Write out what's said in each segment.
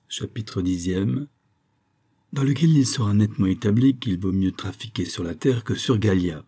Chapitre 10, dans lequel il sera nettement établi qu'il vaut mieux trafiquer sur la Terre que sur Gallia.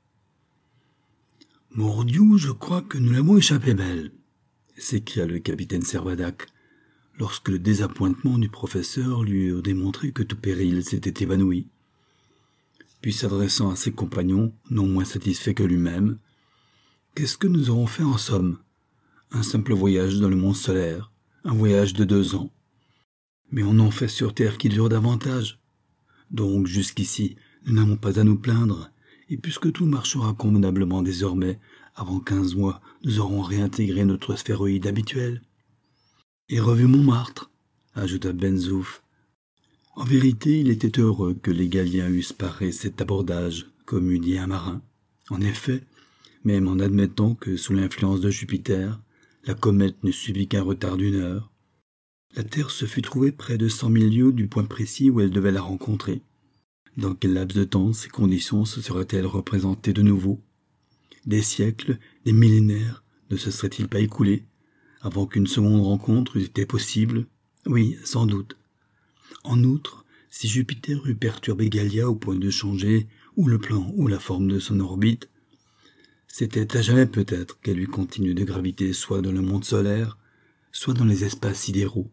« Mordiou, je crois que nous l'avons échappé belle !» s'écria le capitaine Servadac, lorsque le désappointement du professeur lui eut démontré que tout péril s'était évanoui. Puis s'adressant à ses compagnons, non moins satisfaits que lui-même, « Qu'est-ce que nous aurons fait en somme ? Un simple voyage dans le monde solaire, un voyage de 2 ans. Mais on en fait sur Terre qui dure davantage. Donc jusqu'ici, nous n'avons pas à nous plaindre, et puisque tout marchera convenablement désormais, avant 15 mois, nous aurons réintégré notre sphéroïde habituel. Et revu Montmartre, ajouta Ben-Zouf. En vérité, il était heureux que les Galliens eussent paré cet abordage, comme eût dit un marin. En effet, même en admettant que, sous l'influence de Jupiter, la comète ne subit qu'un retard d'1 heure, la Terre se fut trouvée près de 100 000 lieues du point précis où elle devait la rencontrer. Dans quel laps de temps ces conditions se seraient-elles représentées de nouveau ? Des siècles, des millénaires ne se seraient-ils pas écoulés avant qu'une seconde rencontre eût été possible ? Oui, sans doute. En outre, si Jupiter eût perturbé Gallia au point de changer ou le plan ou la forme de son orbite, c'était à jamais peut-être qu'elle eût continué de graviter soit dans le monde solaire, soit dans les espaces sidéraux.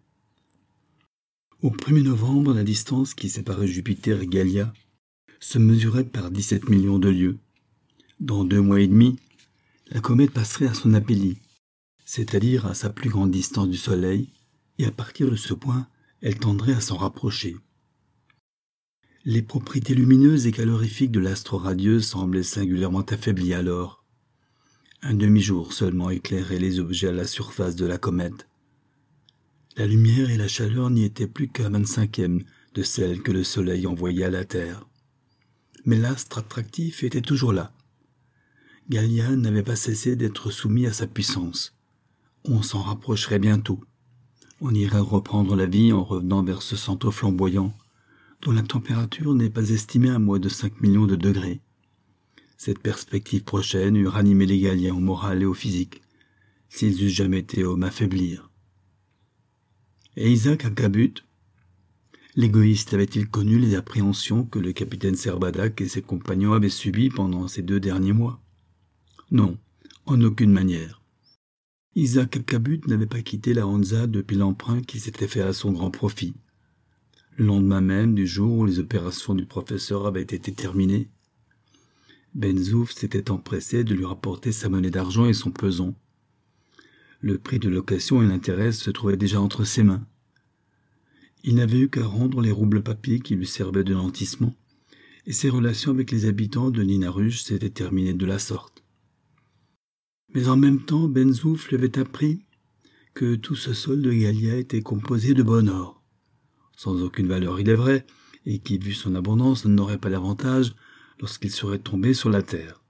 Au 1er novembre, la distance qui séparait Jupiter et Gallia se mesurait par 17 millions de lieues. Dans 2 mois et demi, la comète passerait à son apélie, c'est-à-dire à sa plus grande distance du Soleil, et à partir de ce point, elle tendrait à s'en rapprocher. Les propriétés lumineuses et calorifiques de l'astre radieux semblaient singulièrement affaiblies alors. Un demi-jour seulement éclairait les objets à la surface de la comète. La lumière et la chaleur n'y étaient plus qu'à 25e de celles que le Soleil envoyait à la Terre. Mais l'astre attractif était toujours là. Gallia n'avait pas cessé d'être soumis à sa puissance. On s'en rapprocherait bientôt. On irait reprendre la vie en revenant vers ce centre flamboyant, dont la température n'est pas estimée à moins de 5 millions de degrés. Cette perspective prochaine eût ranimé les Galliens au moral et au physique, s'ils eussent jamais été hommes à faiblir. Et Isaac Acabut, l'égoïste avait-il connu les appréhensions que le capitaine Servadac et ses compagnons avaient subies pendant ces 2 derniers mois ? Non, en aucune manière. Isaac Acabut n'avait pas quitté la Hansa depuis l'emprunt qui s'était fait à son grand profit. Le lendemain même du jour où les opérations du professeur avaient été terminées, Ben-Zouf s'était empressé de lui rapporter sa monnaie d'argent et son pesant. Le prix de location et l'intérêt se trouvaient déjà entre ses mains. Il n'avait eu qu'à rendre les roubles papiers qui lui servaient de nantissement, et ses relations avec les habitants de Ninarush s'étaient terminées de la sorte. Mais en même temps, Ben-Zouf lui avait appris que tout ce sol de Gallia était composé de bon or, sans aucune valeur il est vrai, et qui, vu son abondance, n'aurait pas d'avantage lorsqu'il serait tombé sur la terre.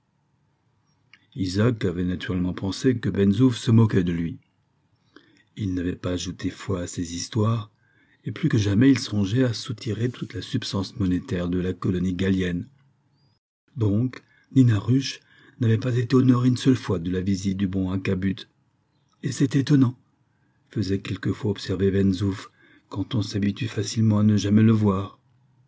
Isaac avait naturellement pensé que Ben-Zouf se moquait de lui. Il n'avait pas ajouté foi à ses histoires, et plus que jamais il songeait à soutirer toute la substance monétaire de la colonie gallienne. Donc, Ninarush n'avait pas été honoré une seule fois de la visite du bon Acabut. Et c'est étonnant, faisait quelquefois observer Ben-Zouf, quand on s'habitue facilement à ne jamais le voir.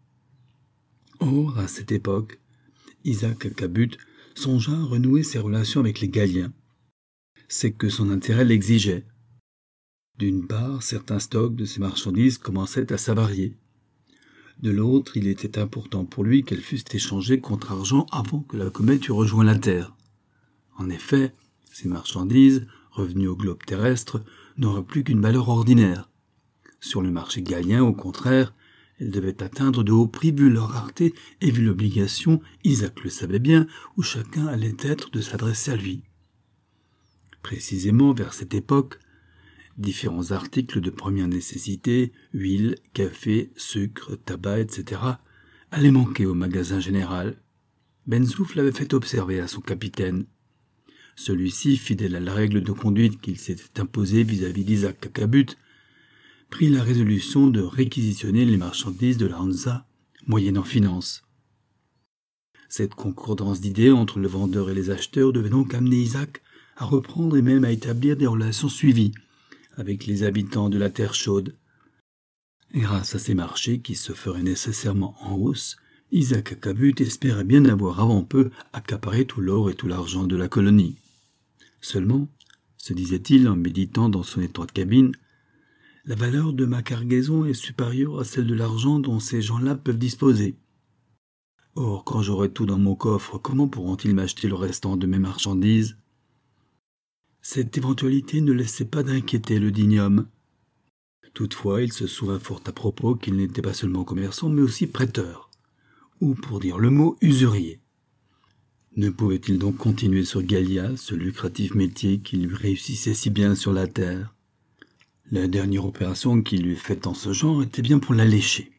Or, à cette époque, Isaac Acabut songea à renouer ses relations avec les Galliens. C'est que son intérêt l'exigeait. D'une part, certains stocks de ses marchandises commençaient à s'avarier. De l'autre, il était important pour lui qu'elles fussent échangées contre argent avant que la comète eût rejoint la Terre. En effet, ces marchandises, revenues au globe terrestre, n'auraient plus qu'une valeur ordinaire. Sur le marché gallien, au contraire, elles devaient atteindre de hauts prix vu leur rareté et vu l'obligation, Isaac le savait bien, où chacun allait être de s'adresser à lui. Précisément vers cette époque, différents articles de première nécessité, huile, café, sucre, tabac, etc., allaient manquer au magasin général. Ben-Zouf l'avait fait observer à son capitaine. Celui-ci, fidèle à la règle de conduite qu'il s'était imposée vis-à-vis d'Isaac Acabut, prit la résolution de réquisitionner les marchandises de la Hansa, moyennant finance. Cette concordance d'idées entre le vendeur et les acheteurs devait donc amener Isaac à reprendre et même à établir des relations suivies avec les habitants de la Terre chaude. Grâce à ces marchés qui se feraient nécessairement en hausse, Isaac Acabut espérait bien avoir avant peu accaparé tout l'or et tout l'argent de la colonie. Seulement, se disait-il en méditant dans son étroite cabine, la valeur de ma cargaison est supérieure à celle de l'argent dont ces gens-là peuvent disposer. Or, quand j'aurai tout dans mon coffre, comment pourront-ils m'acheter le restant de mes marchandises ? Cette éventualité ne laissait pas d'inquiéter le digne homme. Toutefois, il se souvint fort à propos qu'il n'était pas seulement commerçant, mais aussi prêteur, ou pour dire le mot, usurier. Ne pouvait-il donc continuer sur Gallia, ce lucratif métier qui lui réussissait si bien sur la terre ? La dernière opération qu'il eût faite en ce genre était bien pour l'allécher.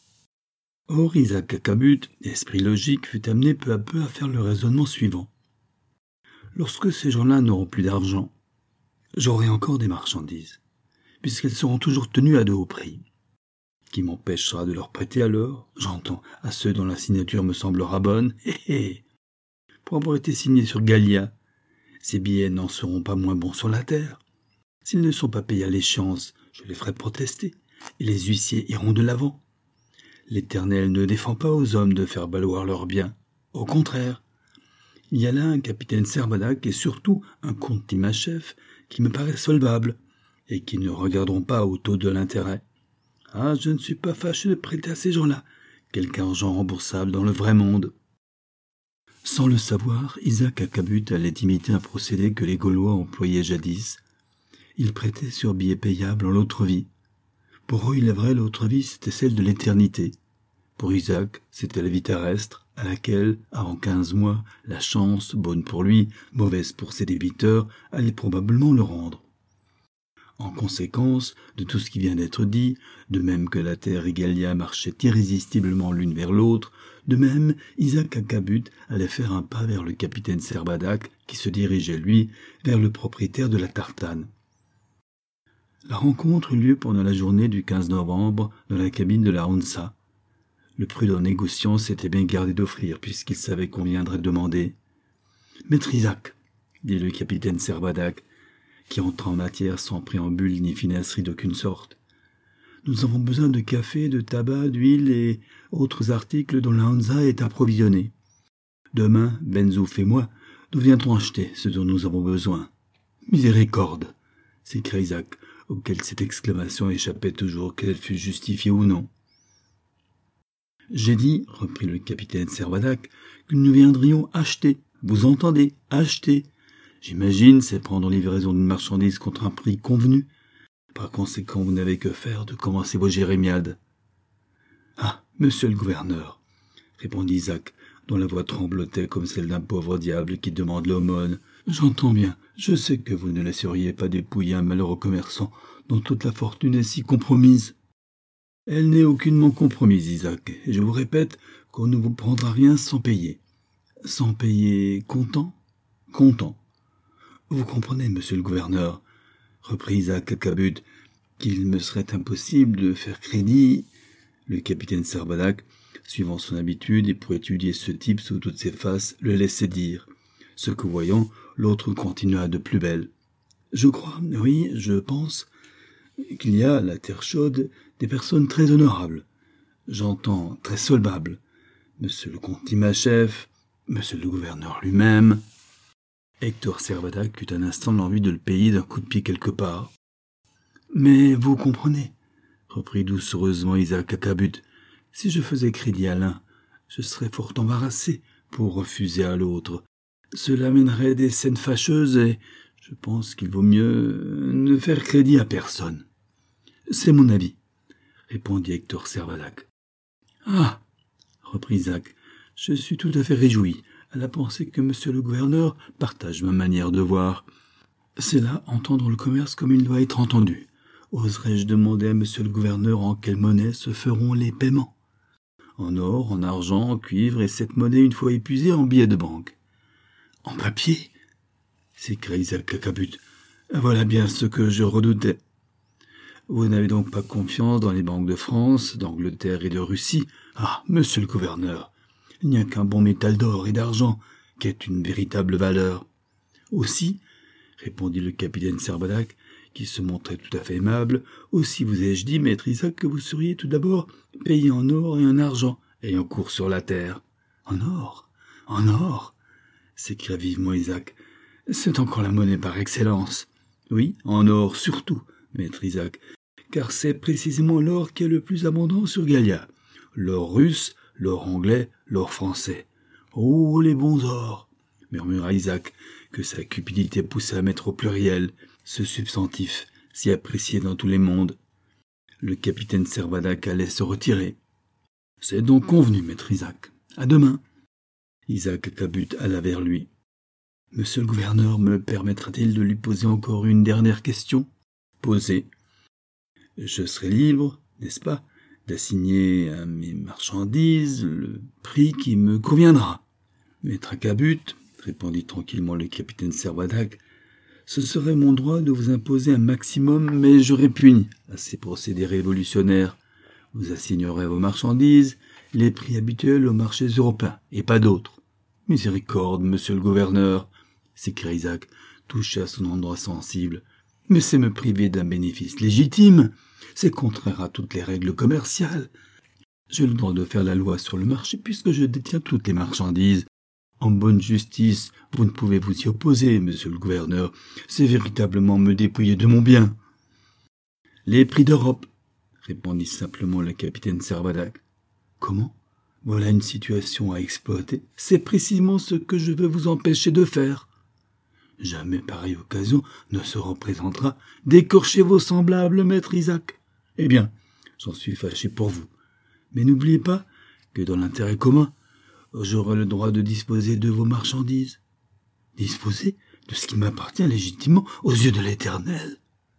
Or, Isaac Acabut, esprit logique, fut amené peu à peu à faire le raisonnement suivant. Lorsque ces gens-là n'auront plus d'argent, j'aurai encore des marchandises, puisqu'elles seront toujours tenues à de hauts prix. Qui m'empêchera de leur prêter alors, j'entends, à ceux dont la signature me semblera bonne, pour avoir été signés sur Gallia, ces billets n'en seront pas moins bons sur la terre. S'ils ne sont pas payés à l'échéance, je les ferai protester, et les huissiers iront de l'avant. L'Éternel ne défend pas aux hommes de faire valoir leurs biens. Au contraire, il y a là un capitaine Servadac et surtout un comte Timacheff qui me paraissent solvables et qui ne regarderont pas au taux de l'intérêt. Ah, je ne suis pas fâché de prêter à ces gens-là quelque argent remboursable dans le vrai monde. Sans le savoir, Isaac Acabut allait imiter un procédé que les Gaulois employaient jadis. Ils prêtaient sur billets payables en l'autre vie. Pour eux, il est vrai, l'autre vie, c'était celle de l'éternité. Pour Isaac, c'était la vie terrestre, à laquelle, avant 15 mois, la chance, bonne pour lui, mauvaise pour ses débiteurs, allait probablement le rendre. En conséquence de tout ce qui vient d'être dit, de même que la terre et Gallia marchaient irrésistiblement l'une vers l'autre, de même Isaac Acabut allait faire un pas vers le capitaine Servadac, qui se dirigeait, lui, vers le propriétaire de la tartane. La rencontre eut lieu pendant la journée du 15 novembre dans la cabine de la Hansa. Le prudent négociant s'était bien gardé d'offrir, puisqu'il savait qu'on viendrait demander. « Maître Isaac, » dit le capitaine Servadac, qui entra en matière sans préambule ni finasserie d'aucune sorte. « Nous avons besoin de café, de tabac, d'huile et autres articles dont la Hansa est approvisionnée. Demain, Benzouf et moi, nous viendrons acheter ce dont nous avons besoin. »« Miséricorde !» s'écria Isaac, auquel cette exclamation échappait toujours, qu'elle fût justifiée ou non. « J'ai dit, reprit le capitaine Servadac, que nous viendrions acheter. Vous entendez, acheter. J'imagine, c'est prendre livraison d'une marchandise contre un prix convenu. Par conséquent, vous n'avez que faire de commencer vos jérémiades. »« Ah, monsieur le gouverneur, » répondit Isaac, dont la voix tremblotait comme celle d'un pauvre diable qui demande l'aumône. « J'entends bien, je sais que vous ne laisseriez pas dépouiller un malheureux commerçant dont toute la fortune est si compromise. Elle n'est aucunement compromise, Isaac, et je vous répète qu'on ne vous prendra rien sans payer. Sans payer comptant ? Comptant. Vous comprenez, monsieur le gouverneur, reprit Isaac Acabut, qu'il me serait impossible de faire crédit. » Le capitaine Servadac, suivant son habitude et pour étudier ce type sous toutes ses faces, le laissait dire. Ce que voyant, l'autre continua de plus belle. « Je crois, oui, je pense, qu'il y a à la terre chaude des personnes très honorables. J'entends très solvables. Monsieur le comte Timacheff, monsieur le gouverneur lui-même. » Hector Servadac eut un instant l'envie de le payer d'un coup de pied quelque part. « Mais vous comprenez, reprit doucereusement Isaac Acabut, si je faisais crédit à l'un, je serais fort embarrassé pour refuser à l'autre. Cela mènerait des scènes fâcheuses et je pense qu'il vaut mieux ne faire crédit à personne. »« C'est mon avis, » répondit Hector Servadac. « Ah !» reprit Isaac, « je suis tout à fait réjoui à la pensée que monsieur le gouverneur partage ma manière de voir. C'est là entendre le commerce comme il doit être entendu. Oserais-je demander à monsieur le gouverneur en quelle monnaie se feront les paiements ? En or, en argent, en cuivre, et cette monnaie une fois épuisée en billets de banque. »« En papier ?» s'écria Isaac Acabut. « Voilà bien ce que je redoutais. Vous n'avez donc pas confiance dans les banques de France, d'Angleterre et de Russie ? Ah, monsieur le gouverneur, il n'y a qu'un bon métal d'or et d'argent qui ait une véritable valeur. » Aussi, répondit le capitaine Servadac, qui se montrait tout à fait aimable. « Aussi vous ai-je dit, maître Isaac, que vous seriez tout d'abord payé en or et en argent, ayant cours sur la terre. »« En or? En or ?» s'écria vivement Isaac. « C'est encore la monnaie par excellence. »« Oui, en or surtout, maître Isaac, car c'est précisément l'or qui est le plus abondant sur Gallia. L'or russe, l'or anglais, l'or français. »« Oh, les bons ors !» murmura Isaac, que sa cupidité poussait à mettre au pluriel ce substantif si apprécié dans tous les mondes. Le capitaine Servadac allait se retirer. « C'est donc convenu, maître Isaac. À demain. » Isaac Cabut alla vers lui. « Monsieur le gouverneur me permettra-t-il de lui poser encore une dernière question ?»« Posez. Je serai libre, n'est-ce pas, d'assigner à mes marchandises le prix qui me conviendra. »« Maître Cabut, répondit tranquillement le capitaine Servadac, ce serait mon droit de vous imposer un maximum, mais je répugne à ces procédés révolutionnaires. Vous assignerez à vos marchandises les prix habituels aux marchés européens, et pas d'autres. »« Miséricorde, monsieur le gouverneur !» s'écria Isaac, touché à son endroit sensible. « Mais c'est me priver d'un bénéfice légitime. C'est contraire à toutes les règles commerciales. J'ai le droit de faire la loi sur le marché puisque je détiens toutes les marchandises. En bonne justice, vous ne pouvez vous y opposer, monsieur le gouverneur. C'est véritablement me dépouiller de mon bien. »« Les prix d'Europe, » répondit simplement le capitaine Servadac. « Comment ? Voilà une situation à exploiter. C'est précisément ce que je veux vous empêcher de faire. Jamais pareille occasion ne se représentera d'écorcher vos semblables, maître Isaac. Eh bien, j'en suis fâché pour vous. Mais n'oubliez pas que dans l'intérêt commun, j'aurai le droit de disposer de vos marchandises. Disposer de ce qui m'appartient légitimement aux yeux de l'Éternel. »«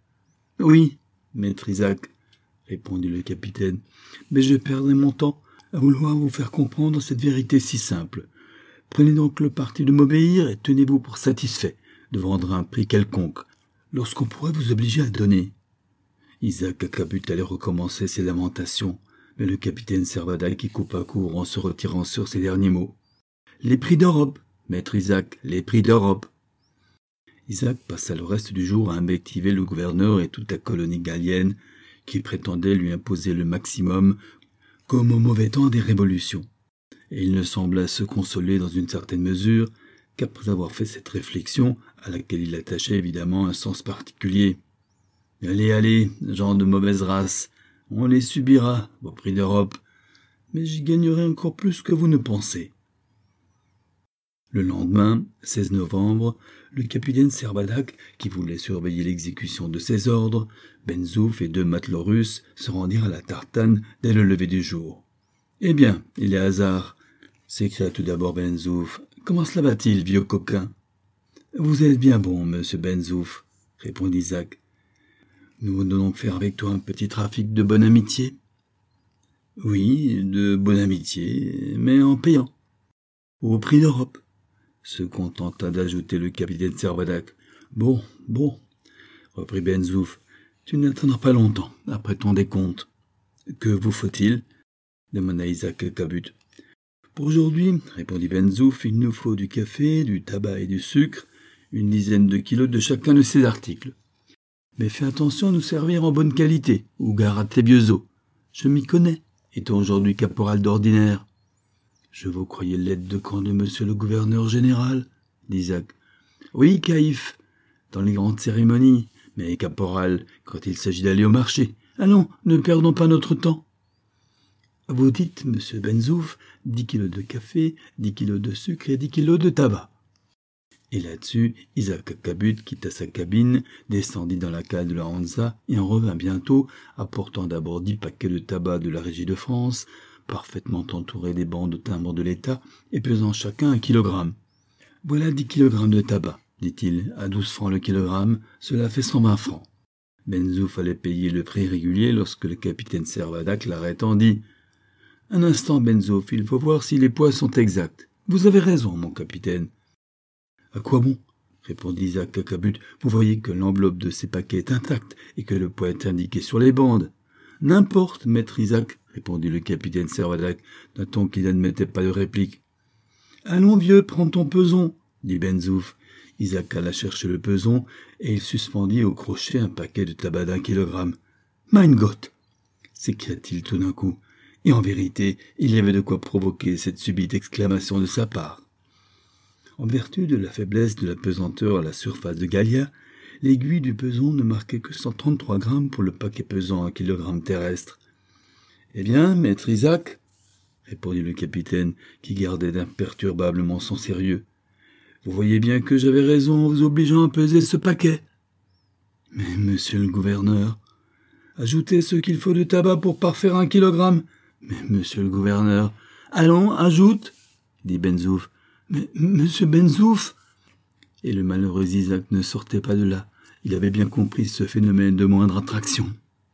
Oui, maître Isaac, répondit le capitaine, mais je perdrai mon temps à vouloir vous faire comprendre cette vérité si simple. Prenez donc le parti de m'obéir et tenez-vous pour satisfait de vendre à un prix quelconque, lorsqu'on pourrait vous obliger à le donner. » Isaac Cabut allait recommencer ses lamentations, mais le capitaine Servadac y coupa court en se retirant sur ces derniers mots. « Les prix d'Europe, maître Isaac, les prix d'Europe. » Isaac passa le reste du jour à invectiver le gouverneur et toute la colonie gallienne qui prétendait lui imposer le maximum comme au mauvais temps des révolutions. Et il ne sembla se consoler dans une certaine mesure qu'après avoir fait cette réflexion, à laquelle il attachait évidemment un sens particulier. « Allez, allez, gens de mauvaise race, on les subira, vos prix d'Europe, mais j'y gagnerai encore plus que vous ne pensez. » Le lendemain, 16 novembre, le capitaine Servadac, qui voulait surveiller l'exécution de ses ordres, Benzouf et 2 matelots russes se rendirent à la tartane dès le lever du jour. « Eh bien, il est hasard !» s'écria tout d'abord Benzouf. « Comment cela va-t-il, vieux coquin ?»« Vous êtes bien bon, monsieur Benzouf, » répondit Isaac. « Nous venons donc faire avec toi un petit trafic de bonne amitié. »« Oui, de bonne amitié, mais en payant. »« Au prix d'Europe, » se contenta d'ajouter le capitaine Servadac. « Bon, reprit Benzouf, tu n'attendras pas longtemps après ton décompte. »« Que vous faut-il » demanda Isaac Cabut. « Pour aujourd'hui, répondit Benzouf, il nous faut du café, du tabac et du sucre, 10 de kilos de chacun de ces articles. Mais fais attention à nous servir en bonne qualité, ou gare à tes vieux os. Je m'y connais, étant aujourd'hui caporal d'ordinaire. »« Je vous croyais l'aide de camp de monsieur le gouverneur général, » dit Isaac. « Oui, caïf, dans les grandes cérémonies, mais caporal, quand il s'agit d'aller au marché. Allons, ne perdons pas notre temps. » « Vous dites, monsieur Benzouf, 10 kilos de café, 10 kilos de sucre et 10 kilos de tabac. » Et là-dessus, Isaac Cabut quitta sa cabine, descendit dans la cale de la Hansa et en revint bientôt, apportant d'abord 10 paquets de tabac de la Régie de France, parfaitement entourés des bancs de timbre de l'État et pesant chacun 1 kilogramme. « Voilà 10 kilogrammes de tabac, » dit-il, « à 12 francs le kilogramme, cela fait 120 francs. » Benzouf allait payer le prix régulier lorsque le capitaine Servadac l'arrêtant dit « Un instant, Benzouf, il faut voir si les poids sont exacts. Vous avez raison, mon capitaine. »« À quoi bon ?» répondit Isaac Cabut. « Vous voyez que l'enveloppe de ces paquets est intacte et que le poids est indiqué sur les bandes. »« N'importe, maître Isaac, » répondit le capitaine Servadac, d'un ton qui n'admettait pas de réplique. « Allons, vieux, prends ton peson, » dit Benzouf. Isaac alla chercher le peson et il suspendit au crochet un paquet de tabac d'1 kilogramme. « Mein Gott !» s'écria-t-il tout d'un coup. Et en vérité, il y avait de quoi provoquer cette subite exclamation de sa part. En vertu de la faiblesse de la pesanteur à la surface de Gallia, l'aiguille du peson ne marquait que 133 grammes pour le paquet pesant 1 kilogramme terrestre. « Eh bien, maître Isaac, répondit le capitaine, qui gardait imperturbablement son sérieux, vous voyez bien que j'avais raison en vous obligeant à peser ce paquet. Mais, monsieur le gouverneur, ajoutez ce qu'il faut de tabac pour parfaire 1 kilogramme. Mais, monsieur le gouverneur, allons, ajoute, dit Benzouf. Mais, monsieur Benzouf. Et le malheureux Isaac ne sortait pas de là. Il avait bien compris ce phénomène de moindre attraction.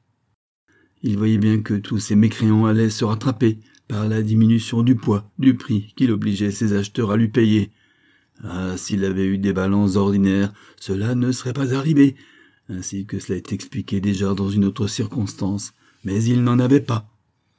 Il voyait bien que tous ces mécréants allaient se rattraper par la diminution du poids, du prix qu'il obligeait ses acheteurs à lui payer. Ah, s'il avait eu des balances ordinaires, cela ne serait pas arrivé, ainsi que cela est expliqué déjà dans une autre circonstance, mais il n'en avait pas.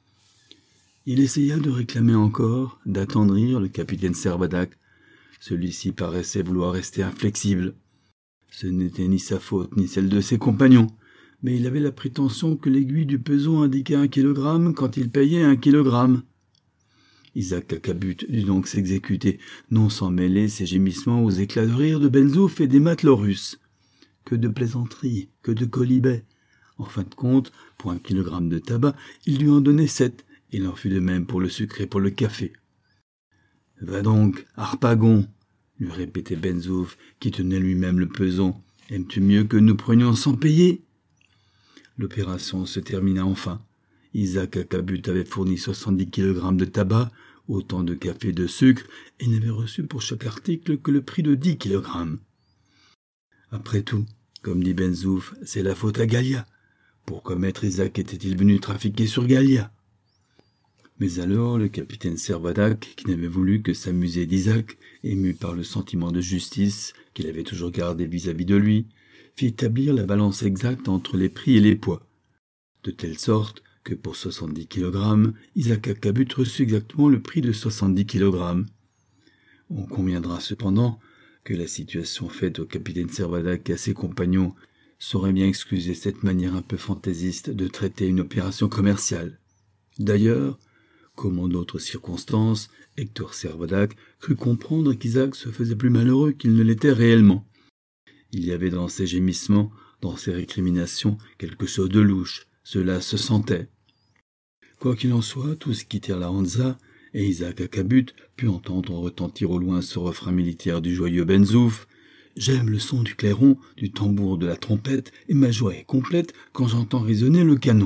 Il essaya de réclamer encore, d'attendrir le capitaine Servadac. Celui-ci paraissait vouloir rester inflexible. Ce n'était ni sa faute, ni celle de ses compagnons, mais il avait la prétention que l'aiguille du peson indiquait 1 kilogramme quand il payait 1 kilogramme. Isaac Acabut dut donc s'exécuter, non sans mêler ses gémissements aux éclats de rire de Benzouf et des matelots russes. Que de plaisanteries, que de quolibets. En fin de compte, pour 1 kilogramme de tabac, il lui en donnait 7. Il en fut de même pour le sucre et pour le café. « Va donc, Harpagon !» lui répétait Benzouf, qui tenait lui-même le peson. « Aimes-tu mieux que nous prenions sans payer ?» L'opération se termina enfin. Isaac Acabut avait fourni 70 kg de tabac, autant de café et de sucre, et n'avait reçu pour chaque article que le prix de 10 kg. Après tout, comme dit Benzouf, c'est la faute à Gallia. Pourquoi maître Isaac était-il venu trafiquer sur Gallia? Mais alors le capitaine Servadac, qui n'avait voulu que s'amuser d'Isaac, ému par le sentiment de justice qu'il avait toujours gardé vis-à-vis de lui, fit établir la balance exacte entre les prix et les poids, de telle sorte que pour 70 kg, Isaac Acabut reçut exactement le prix de 70 kg. On conviendra cependant que la situation faite au capitaine Servadac et à ses compagnons saurait bien excuser cette manière un peu fantaisiste de traiter une opération commerciale. D'ailleurs, comme en d'autres circonstances, Hector Servadac crut comprendre qu'Isaac se faisait plus malheureux qu'il ne l'était réellement. Il y avait dans ses gémissements, dans ses récriminations, quelque chose de louche, cela se sentait. Quoi qu'il en soit, tous quittèrent la Hansa, et Isaac Acabut put entendre retentir au loin ce refrain militaire du joyeux Benzouf. « J'aime le son du clairon, du tambour, de la trompette, et ma joie est complète quand j'entends résonner le canon. »